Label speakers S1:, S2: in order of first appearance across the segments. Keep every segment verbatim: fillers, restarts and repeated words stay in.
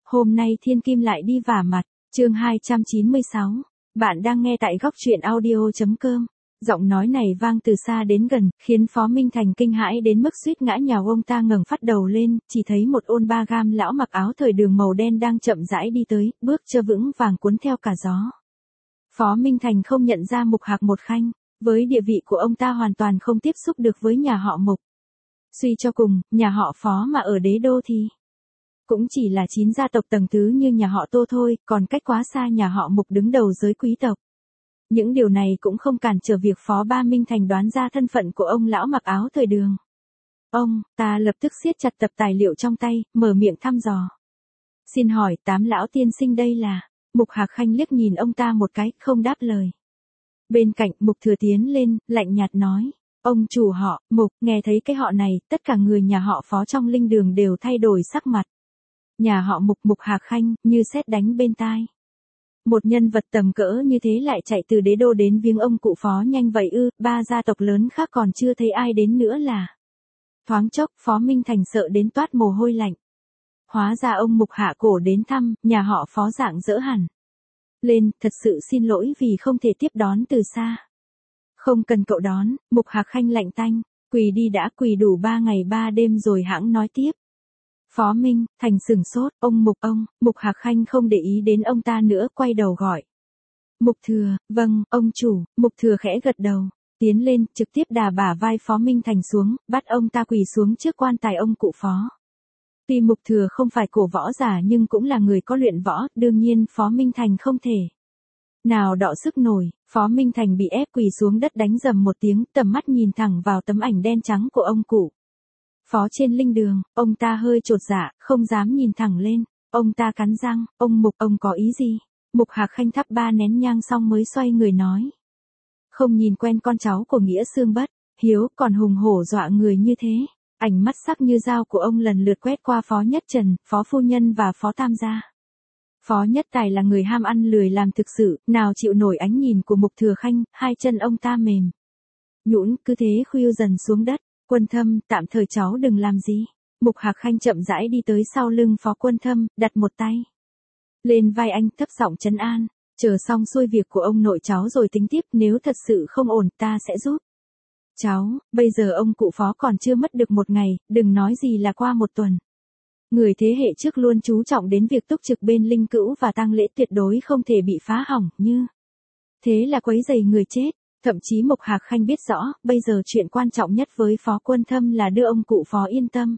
S1: Hôm nay thiên kim lại đi vả mặt, chương hai trăm chín mươi sáu. Bạn đang nghe tại góc truyện audio.com. Giọng nói này vang từ xa đến gần, khiến Phó Minh Thành kinh hãi đến mức suýt ngã nhào. Ông ta ngẩng phát đầu lên, chỉ thấy một ôn ba gam lão mặc áo thời đường màu đen đang chậm rãi đi tới, bước chơ vững vàng cuốn theo cả gió. Phó Minh Thành không nhận ra Mục Hạc một khanh, với địa vị của ông ta hoàn toàn không tiếp xúc được với nhà họ Mục. Suy cho cùng, nhà họ Phó mà ở đế đô thì cũng chỉ là chín gia tộc tầng thứ như nhà họ Tô thôi, còn cách quá xa nhà họ Mục đứng đầu giới quý tộc. Những điều này cũng không cản trở việc Phó Ba Minh Thành đoán ra thân phận của ông lão mặc áo thời đường. Ông, ta lập tức siết chặt tập tài liệu trong tay, mở miệng thăm dò. Xin hỏi, Tám lão tiên sinh đây là... Mục Hạc Khanh liếc nhìn ông ta một cái, không đáp lời. Bên cạnh, Mục Thừa tiến lên, lạnh nhạt nói. Ông chủ họ, Mục, nghe thấy cái họ này, tất cả người nhà họ Phó trong linh đường đều thay đổi sắc mặt. Nhà họ Mục Mục Hạc Khanh, như sét đánh bên tai. Một nhân vật tầm cỡ như thế lại chạy từ đế đô đến viếng ông cụ Phó nhanh vậy ư, ba gia tộc lớn khác còn chưa thấy ai đến nữa là. Thoáng chốc, Phó Minh Thành sợ đến toát mồ hôi lạnh. Hóa ra ông Mục hạ cổ đến thăm, nhà họ Phó dạng dỡ hẳn. Lên, thật sự xin lỗi vì không thể tiếp đón từ xa. Không cần cậu đón, Mục Hạc Khanh lạnh tanh, quỳ đi đã, quỳ đủ ba ngày ba đêm rồi hãng nói tiếp. Phó Minh Thành sửng sốt, ông Mục ông, Mục Hạc Khanh không để ý đến ông ta nữa, quay đầu gọi. Mục Thừa, vâng, ông chủ. Mục Thừa khẽ gật đầu, tiến lên, trực tiếp đà bả vai Phó Minh Thành xuống, bắt ông ta quỳ xuống trước quan tài ông cụ Phó. Tuy Mục Thừa không phải cổ võ giả nhưng cũng là người có luyện võ, đương nhiên Phó Minh Thành không thể nào đọ sức nổi. Phó Minh Thành bị ép quỳ xuống đất đánh rầm một tiếng, tầm mắt nhìn thẳng vào tấm ảnh đen trắng của ông cụ Phó trên linh đường, ông ta hơi chột dạ, không dám nhìn thẳng lên. Ông ta cắn răng, ông Mục, ông có ý gì? Mục Hạc Khanh thắp ba nén nhang xong mới xoay người nói. Không nhìn quen con cháu của Nghĩa Xương Bất Hiếu, còn hùng hổ dọa người như thế. Ánh mắt sắc như dao của ông lần lượt quét qua Phó Nhất Trần, Phó Phu Nhân và Phó Tam gia. Phó Nhất Tài là người ham ăn lười làm thực sự, nào chịu nổi ánh nhìn của Mục Thừa Khanh, hai chân ông ta mềm nhũn, cứ thế khuỵu dần xuống đất. Quân Thâm, tạm thời cháu đừng làm gì. Mục Hạc Khanh chậm rãi đi tới sau lưng Phó Quân Thâm, đặt một tay lên vai anh, thấp giọng trấn an. Chờ xong xuôi việc của ông nội cháu rồi tính tiếp, nếu thật sự không ổn ta sẽ giúp cháu. Bây giờ ông cụ Phó còn chưa mất được một ngày, đừng nói gì là qua một tuần. Người thế hệ trước luôn chú trọng đến việc túc trực bên linh cữu và tang lễ, tuyệt đối không thể bị phá hỏng như thế là quấy rầy người chết. Thậm chí Mục Hạc Khanh biết rõ, bây giờ chuyện quan trọng nhất với Phó Quân Thâm là đưa ông cụ Phó yên tâm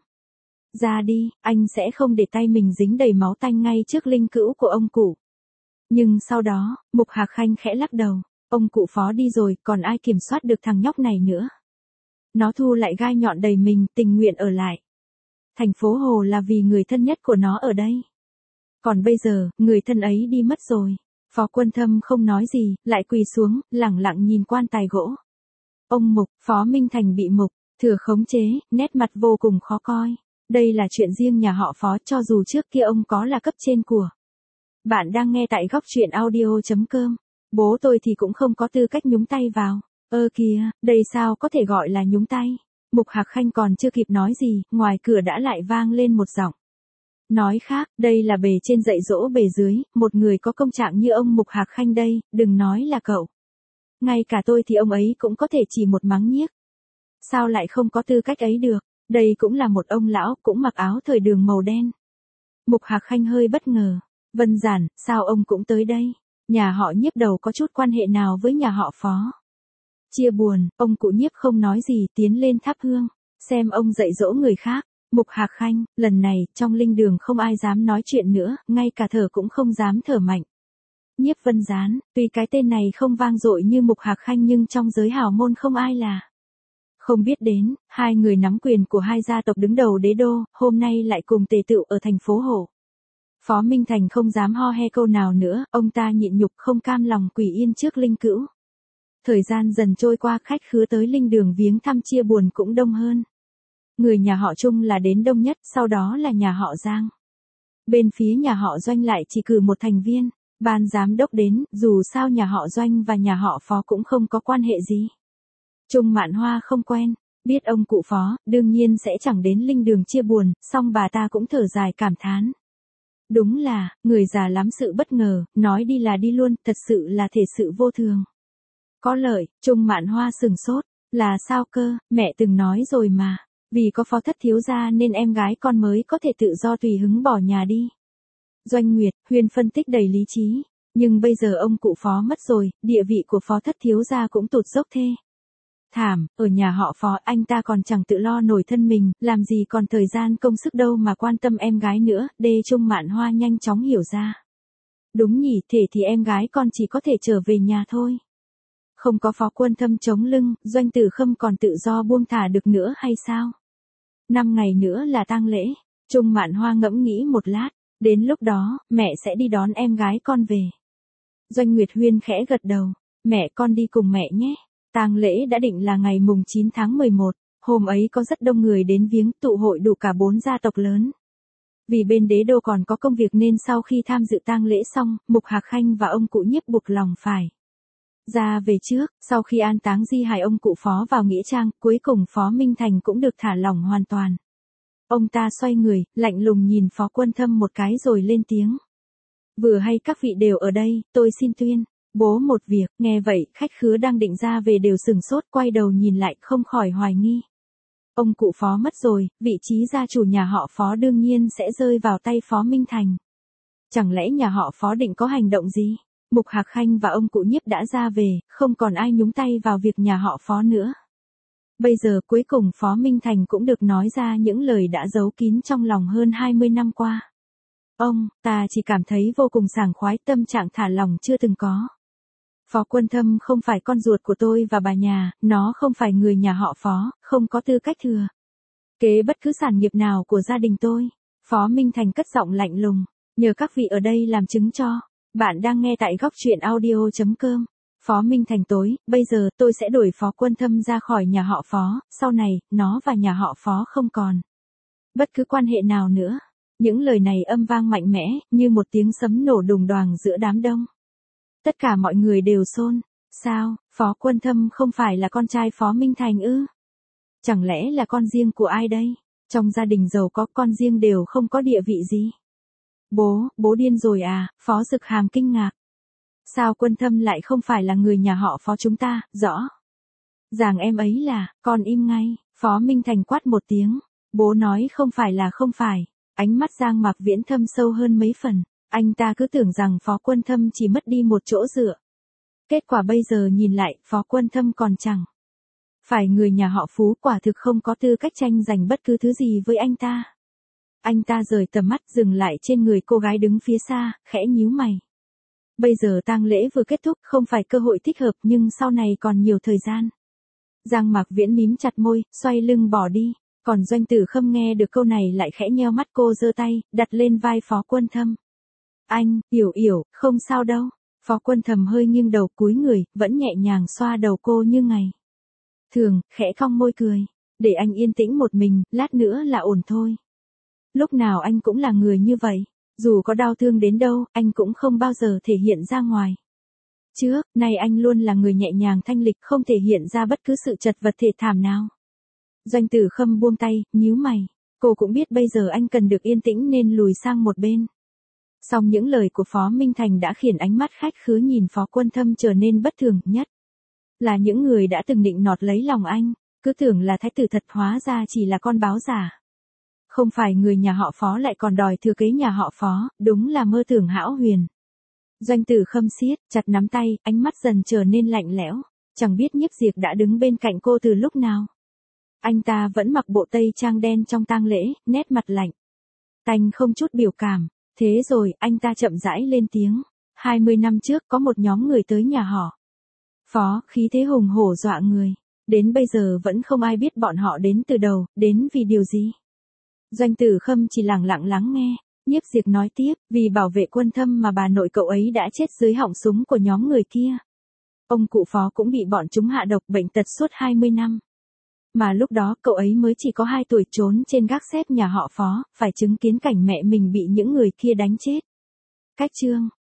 S1: ra đi, anh sẽ không để tay mình dính đầy máu tanh ngay trước linh cữu của ông cụ. Nhưng sau đó, Mục Hạc Khanh khẽ lắc đầu, ông cụ Phó đi rồi, còn ai kiểm soát được thằng nhóc này nữa. Nó thu lại gai nhọn đầy mình, tình nguyện ở lại thành phố Hồ là vì người thân nhất của nó ở đây. Còn bây giờ, người thân ấy đi mất rồi. Phó Quân Thâm không nói gì, lại quỳ xuống, lẳng lặng nhìn quan tài gỗ. Ông Mục, Phó Minh Thành bị Mục Thừa khống chế, nét mặt vô cùng khó coi. Đây là chuyện riêng nhà họ Phó, cho dù trước kia ông có là cấp trên của. Bạn đang nghe tại góc truyện audio.com. Bố tôi thì cũng không có tư cách nhúng tay vào. Ơ kìa, đây sao có thể gọi là nhúng tay. Mục Hạc Khanh còn chưa kịp nói gì, ngoài cửa đã lại vang lên một giọng nói khác. Đây là bề trên dạy dỗ bề dưới, một người có công trạng như ông Mục Hạc Khanh đây, đừng nói là cậu. Ngay cả tôi thì ông ấy cũng có thể chỉ một mắng nhiếc. Sao lại không có tư cách ấy được, đây cũng là một ông lão, cũng mặc áo thời đường màu đen. Mục Hạc Khanh hơi bất ngờ. Vân Giản, sao ông cũng tới đây? Nhà họ Nhiếp đầu có chút quan hệ nào với nhà họ Phó? Chia buồn, ông cụ Nhiếp không nói gì, tiến lên thắp hương, xem ông dạy dỗ người khác. Mục Hạc Khanh, lần này, trong linh đường không ai dám nói chuyện nữa, ngay cả thở cũng không dám thở mạnh. Nhiếp Vân Gián, tuy cái tên này không vang dội như Mục Hạc Khanh nhưng trong giới hào môn không ai là không biết đến. Hai người nắm quyền của hai gia tộc đứng đầu đế đô, hôm nay lại cùng tề tựu ở thành phố Hồ. Phó Minh Thành không dám ho he câu nào nữa, ông ta nhịn nhục không cam lòng quỳ yên trước linh cữu. Thời gian dần trôi qua, khách khứa tới linh đường viếng thăm chia buồn cũng đông hơn. Người nhà họ Trung là đến đông nhất, sau đó là nhà họ Giang. Bên phía nhà họ Doanh lại chỉ cử một thành viên, ban giám đốc đến, dù sao nhà họ Doanh và nhà họ Phó cũng không có quan hệ gì. Trung Mạn Hoa không quen, biết ông cụ Phó, đương nhiên sẽ chẳng đến linh đường chia buồn, song bà ta cũng thở dài cảm thán. Đúng là, người già lắm sự bất ngờ, nói đi là đi luôn, thật sự là thể sự vô thường. Có lợi, Trung Mạn Hoa sừng sốt, là sao cơ, mẹ từng nói rồi mà, vì có phó thất thiếu gia nên em gái con mới có thể tự do tùy hứng bỏ nhà đi. Doanh Nguyệt, Huyên phân tích đầy lý trí, nhưng bây giờ ông cụ phó mất rồi, địa vị của phó thất thiếu gia cũng tụt dốc thê. Thảm, ở nhà họ Phó anh ta còn chẳng tự lo nổi thân mình, làm gì còn thời gian công sức đâu mà quan tâm em gái nữa, đê Trung Mạn Hoa nhanh chóng hiểu ra. Đúng nhỉ, thể thì em gái con chỉ có thể trở về nhà thôi. Không có Phó Quân Thâm chống lưng, Doanh Tử Khâm còn tự do buông thả được nữa hay sao? Năm ngày nữa là tang lễ, Trung Mạn Hoa ngẫm nghĩ một lát, đến lúc đó, mẹ sẽ đi đón em gái con về. Doanh Nguyệt Huyên khẽ gật đầu, mẹ con đi cùng mẹ nhé. Tang lễ đã định là ngày mùng chín tháng mười một, hôm ấy có rất đông người đến viếng, tụ hội đủ cả bốn gia tộc lớn. Vì bên đế đô còn có công việc nên sau khi tham dự tang lễ xong, Mục Hạc Khanh và ông cụ Nhiếp buộc lòng phải ra về trước. Sau khi an táng di hài ông cụ Phó vào nghĩa trang, cuối cùng Phó Minh Thành cũng được thả lỏng hoàn toàn. Ông ta xoay người, lạnh lùng nhìn Phó Quân Thâm một cái rồi lên tiếng. Vừa hay các vị đều ở đây, tôi xin tuyên bố một việc. Nghe vậy, khách khứa đang định ra về đều sừng sốt, quay đầu nhìn lại không khỏi hoài nghi. Ông cụ Phó mất rồi, vị trí gia chủ nhà họ Phó đương nhiên sẽ rơi vào tay Phó Minh Thành. Chẳng lẽ nhà họ Phó định có hành động gì? Mục Hạc Khanh và ông cụ Nhiếp đã ra về, không còn ai nhúng tay vào việc nhà họ Phó nữa. Bây giờ cuối cùng Phó Minh Thành cũng được nói ra những lời đã giấu kín trong lòng hơn hai mươi năm qua. Ông, ta chỉ cảm thấy vô cùng sảng khoái, tâm trạng thả lỏng chưa từng có. Phó Quân Thâm không phải con ruột của tôi và bà nhà, nó không phải người nhà họ Phó, không có tư cách thừa kế bất cứ sản nghiệp nào của gia đình tôi. Phó Minh Thành cất giọng lạnh lùng, nhờ các vị ở đây làm chứng cho. Bạn đang nghe tại góc truyện audio chấm com. Phó Minh Thành tối, bây giờ tôi sẽ đuổi Phó Quân Thâm ra khỏi nhà họ Phó, sau này, nó và nhà họ Phó không còn bất cứ quan hệ nào nữa. Những lời này âm vang mạnh mẽ, như một tiếng sấm nổ đùng đoàng giữa đám đông. Tất cả mọi người đều xôn. Sao, Phó Quân Thâm không phải là con trai Phó Minh Thành ư? Chẳng lẽ là con riêng của ai đây? Trong gia đình giàu có con riêng đều không có địa vị gì. Bố, bố điên rồi à? Phó Dực Hàm kinh ngạc. Sao Quân Thâm lại không phải là người nhà họ Phó chúng ta? Rõ ràng em ấy là, con im ngay. Phó Minh Thành quát một tiếng. Bố nói không phải là không phải. Ánh mắt Giang Mạc Viễn thâm sâu hơn mấy phần. Anh ta cứ tưởng rằng Phó Quân Thâm chỉ mất đi một chỗ dựa. Kết quả bây giờ nhìn lại, Phó Quân Thâm còn chẳng phải người nhà họ Phú, quả thực không có tư cách tranh giành bất cứ thứ gì với anh ta. Anh ta rời tầm mắt dừng lại trên người cô gái đứng phía xa, khẽ nhíu mày. Bây giờ tang lễ vừa kết thúc, không phải cơ hội thích hợp, nhưng sau này còn nhiều thời gian. Giang Mạc Viễn mím chặt môi, xoay lưng bỏ đi. Còn Doanh Tử Khâm nghe được câu này lại khẽ nheo mắt, cô giơ tay, đặt lên vai Phó Quân Thâm. Anh, Yểu Yểu, không sao đâu. Phó Quân Thâm hơi nghiêng đầu cúi người, vẫn nhẹ nhàng xoa đầu cô như ngày thường, khẽ cong môi cười. Để anh yên tĩnh một mình, lát nữa là ổn thôi. Lúc nào anh cũng là người như vậy. Dù có đau thương đến đâu, anh cũng không bao giờ thể hiện ra ngoài. Trước, nay anh luôn là người nhẹ nhàng thanh lịch, không thể hiện ra bất cứ sự chật vật thể thảm nào. Doanh Tử Khâm buông tay, nhíu mày. Cô cũng biết bây giờ anh cần được yên tĩnh nên lùi sang một bên. Song những lời của Phó Minh Thành đã khiến ánh mắt khách khứa nhìn Phó Quân Thâm trở nên bất thường, nhất là những người đã từng định nọt lấy lòng anh, cứ tưởng là thái tử thật, hóa ra chỉ là con báo giả. Không phải người nhà họ Phó lại còn đòi thừa kế nhà họ Phó, đúng là mơ tưởng hão huyền. Doanh Tử Khâm siết chặt nắm tay, ánh mắt dần trở nên lạnh lẽo, chẳng biết Nhiếp Diệp đã đứng bên cạnh cô từ lúc nào. Anh ta vẫn mặc bộ tây trang đen trong tang lễ, nét mặt lạnh tanh không chút biểu cảm. Thế rồi, anh ta chậm rãi lên tiếng. hai mươi năm trước có một nhóm người tới nhà họ Phó, khí thế hùng hổ dọa người. Đến bây giờ vẫn không ai biết bọn họ đến từ đâu, đến vì điều gì. Doanh Tử Khâm chỉ lặng lặng lắng nghe. Nhiếp Diệp nói tiếp, vì bảo vệ Quân Thâm mà bà nội cậu ấy đã chết dưới họng súng của nhóm người kia. Ông cụ Phó cũng bị bọn chúng hạ độc, bệnh tật suốt hai mươi năm. Mà lúc đó cậu ấy mới chỉ có hai tuổi, trốn trên gác xếp nhà họ Phó, phải chứng kiến cảnh mẹ mình bị những người kia đánh chết. Cách chương